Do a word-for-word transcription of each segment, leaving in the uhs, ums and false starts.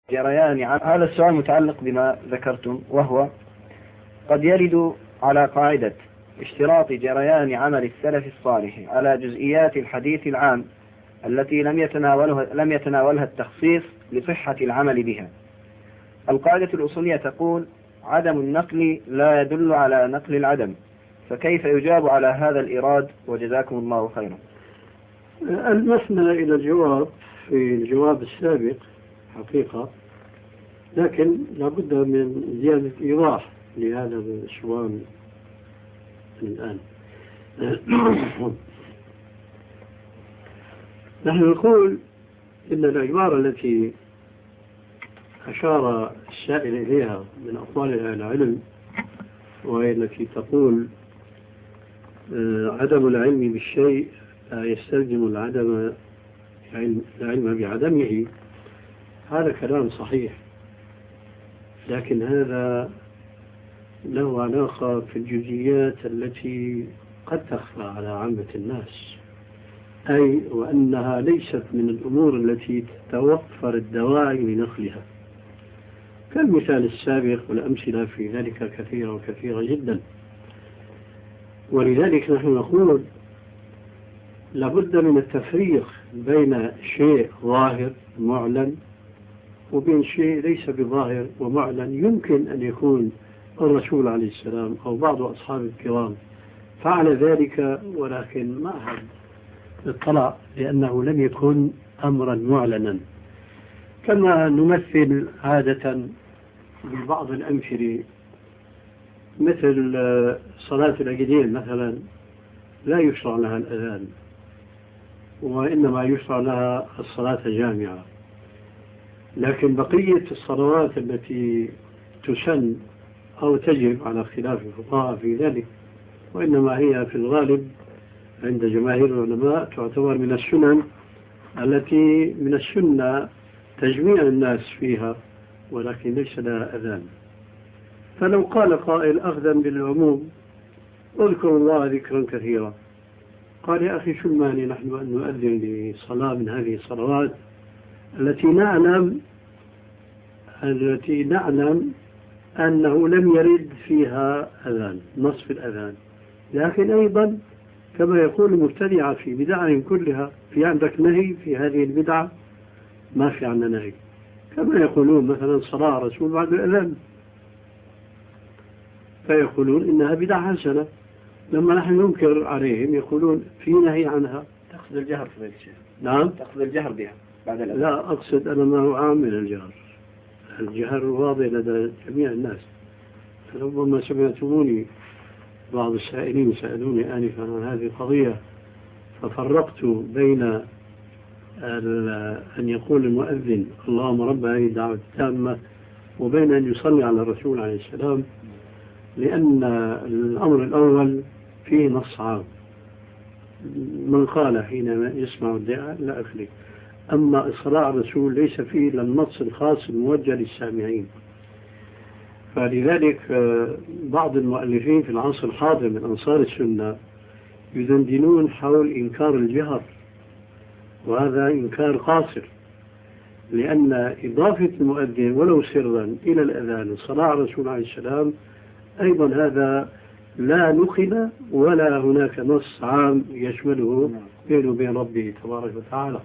جريان عمل. هذا السؤال متعلق بما ذكرتم، وهو قد يرد على قاعدة اشتراط جريان عمل السلف الصالح على جزئيات الحديث العام التي لم يتناولها, لم يتناولها التخصيص لصحة العمل بها. القاعدة الأصولية تقول: عدم النقل لا يدل على نقل العدم، فكيف يجاب على هذا الإيراد؟ وجزاكم الله خيرا. المسنا إلى الجواب في الجواب السابق حقيقة، لكن لابد من زيادة إيضاح لهذا السؤال الآن. نحن نقول إن العبارة التي أشار السائل إليها من أقوال العلم، وهي التي تقول عدم العلم بالشيء لا يستلزم العدم العلم بعدمه، هذا كلام صحيح، لكن هذا له علاقة في الجزئيات التي قد تخفى على عامة الناس، أي وأنها ليست من الأمور التي تتوفر الدواعي لنقلها، كالمثال السابق، والأمثلة في ذلك كثيرة وكثيرة جدا. ولذلك نحن نقول لابد من التفريق بين شيء ظاهر معلن وبين شيء ليس بظاهر ومعلن. يمكن أن يكون الرسول عليه السلام أو بعض أصحاب الكرام فعل ذلك، ولكن ما أحد اطلع لأنه لم يكن أمرا معلنا. كما نمثل عادة ببعض الأمثلة، مثل صلاة العيدين مثلا لا يشرع لها الأذان، وإنما يشرع لها الصلاة جامعة، لكن بقية الصلوات التي تسن أو تجب على اختلاف الفقهاء في ذلك، وإنما هي في الغالب عند جماهير العلماء تعتبر من السنن التي من السنة تجميع الناس فيها، ولكن ليس لها أذان. فلو قال قائل أخذا بالعموم اذكر الله ذكرا كثيرا، قال يا أخي شو المانع نحن أن نؤذن لصلاة من هذه الصلوات التي نعلم التي نعلم أنه لم يرد فيها أذان، نصف الأذان، لكن أيضا كما يقول المبتدعة في بدعهم كلها، في عندك نهي في هذه البدعة؟ ما في عندنا نهي. كما يقولون مثلا صلاة رسول بعد الأذان، فيقولون إنها بدعة حسنة، لما نحن ننكر عليهم يقولون في نهي عنها. تقصد الجهر في ذلك الشيء؟ نعم، تقصد الجهر بها بعد الأذان؟ لا أقصد أنا ما هو عام من الجهر، الجهر واضح لدى جميع الناس. ربما سمعتموني بعض السائلين سألوني آنفا عن هذه القضية، ففرقت بين أن يقول المؤذن اللهم رب هذه الدعوة التامة وبين أن يصلي على الرسول عليه السلام، لأن الأمر الأول فيه نص عام، من قال حينما يسمع الدعاء لا أخلي. أما الصلاة على الرسول ليس فيه إلا النص الخاص الموجه للسامعين. فلذلك بعض المؤلفين في العصر الحاضر من أنصار السنة يدندنون حول إنكار الجهر، وهذا إنكار قاصر، لأن إضافة المؤذن ولو سرا إلى الأذان والصلاة على الرسول عليه السلام أيضا هذا لا نقل ولا هناك نص عام يشمله بينه وبين ربه تبارك وتعالى.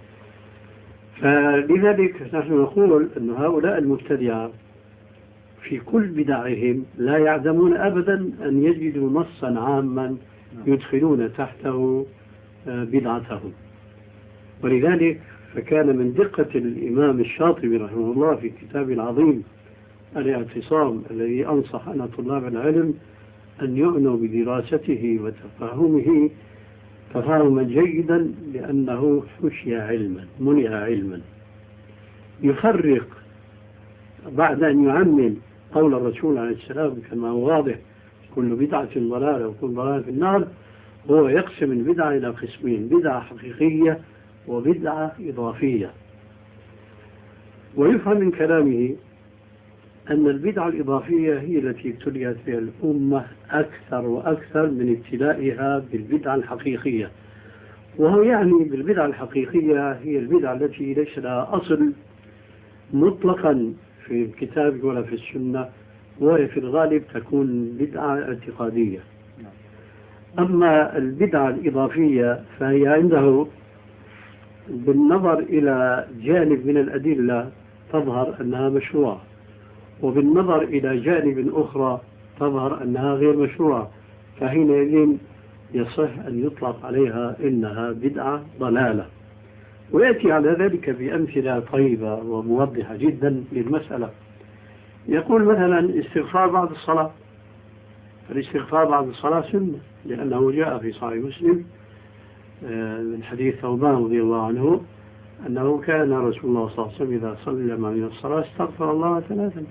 فلذلك نحن نقول أن هؤلاء المبتدعة في كل بدعهم لا يعدمون أبدا أن يجدوا نصا عاما يدخلون تحته بدعتهم. ولذلك فكان من دقة الإمام الشاطبي رحمه الله في كتابه العظيم الاعتصام الذي أنصح أنا طلاب العلم أن يعنوا بدراسته وتفهمه تفاهما جيدا، لأنه حشي علما منع علما، يفرق بعد أن يعمم قول الرسول عليه السلام كما هو واضح كل بدعة ضلالة وكل ضلالة في النار، هو يقسم البدعة إلى قسمين: بدعة حقيقية وبدعة إضافية. ويفهم من كلامه أن البدعة الإضافية هي التي ابتليت بها الأمة أكثر وأكثر من ابتلائها بالبدعة الحقيقية. وهو يعني بالبدعة الحقيقية هي البدعة التي ليس لها أصل مطلقا في الكتاب ولا في السنة، وهي في الغالب تكون بدعة اعتقادية. أما البدعة الإضافية فهي عنده بالنظر إلى جانب من الأدلة تظهر أنها مشروعة، وبالنظر إلى جانب أخرى تظهر أنها غير مشروعة، فحينئذ يصح أن يطلق عليها إنها بدعة ضلالة. ويأتي على ذلك بأمثلة طيبة وموضحة جدا للمسألة. يقول مثلا استغفار بعد الصلاة، الاستغفار بعد الصلاة سنة، لأنه جاء في صحيح مسلم من حديث ثوبان رضي الله عنه أنه كان رسول الله صلى الله عليه وسلم إذا سلم من الصلاة استغفر الله ثلاثا.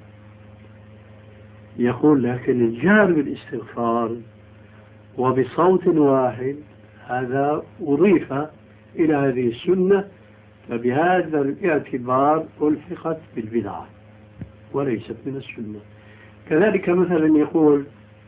يقول لكن الجهر بالاستغفار وبصوت واحد هذا أضيف إلى هذه السنة، فبهذا الاعتبار ألحقت بالبدعة وليست من السنة. كذلك مثلا يقول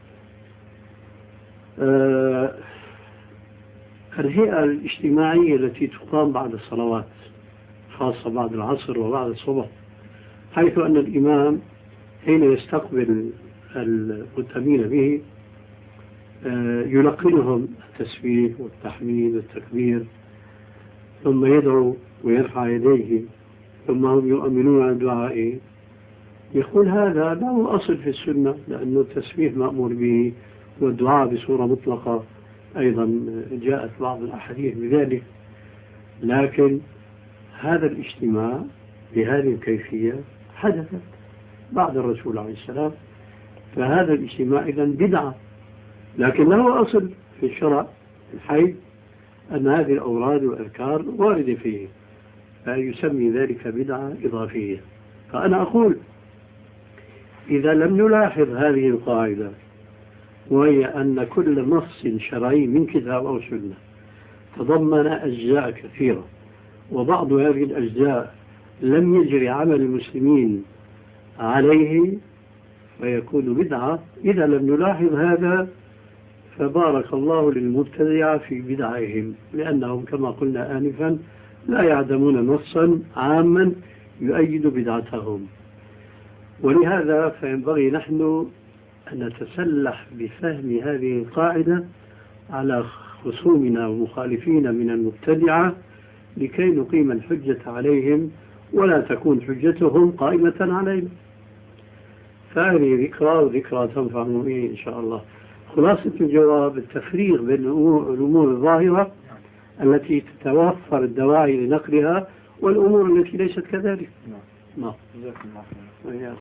آه الهيئة الاجتماعية التي تقام بعد الصلوات خاصة بعد العصر وبعد الصبح، حيث أن الإمام حين يستقبل المؤتمين به آه يلقنهم التسبيح والتحميد والتكبير، ثم يدعو ويرفع يديه، ثم هم يؤمنون على دعائه. يقول هذا له أصل في السنة، لأن التسبيح مأمور به والدعاء بصورة مطلقة أيضا جاءت بعض الأحاديث بذلك، لكن هذا الاجتماع بهذه الكيفية حدثت بعد الرسول عليه السلام، فهذا الاجتماع إذن بدعة، لكن له أصل في الشرع الحي أن هذه الأوراد والأذكار واردة فيه، فيسمي ذلك بدعة إضافية. فأنا أقول إذا لم نلاحظ هذه القاعدة، وهي أن كل نص شرعي من كتاب أو سنة تضمن أجزاء كثيرة، وبعض هذه الأجزاء لم يجري عمل المسلمين عليه فيكون بدعة. إذا لم نلاحظ هذا فبارك الله للمبتدعة في بدعهم، لأنهم كما قلنا آنفا لا يعدمون نصا عاما يؤيد بدعتهم. ولهذا فينبغي نحن أن نتسلح بفهم هذه القاعدة على خصومنا ومخالفين من المبتدعة لكي نقيم الحجة عليهم ولا تكون حجتهم قائمة علينا. فهذه ذكرى وذكرى تنفع المؤمنين إن شاء الله. خلاصة الجواب التفريق بين الأمور الظاهرة التي تتوفر الدواعي لنقلها والأمور التي ليست كذلك. نعم. نعم.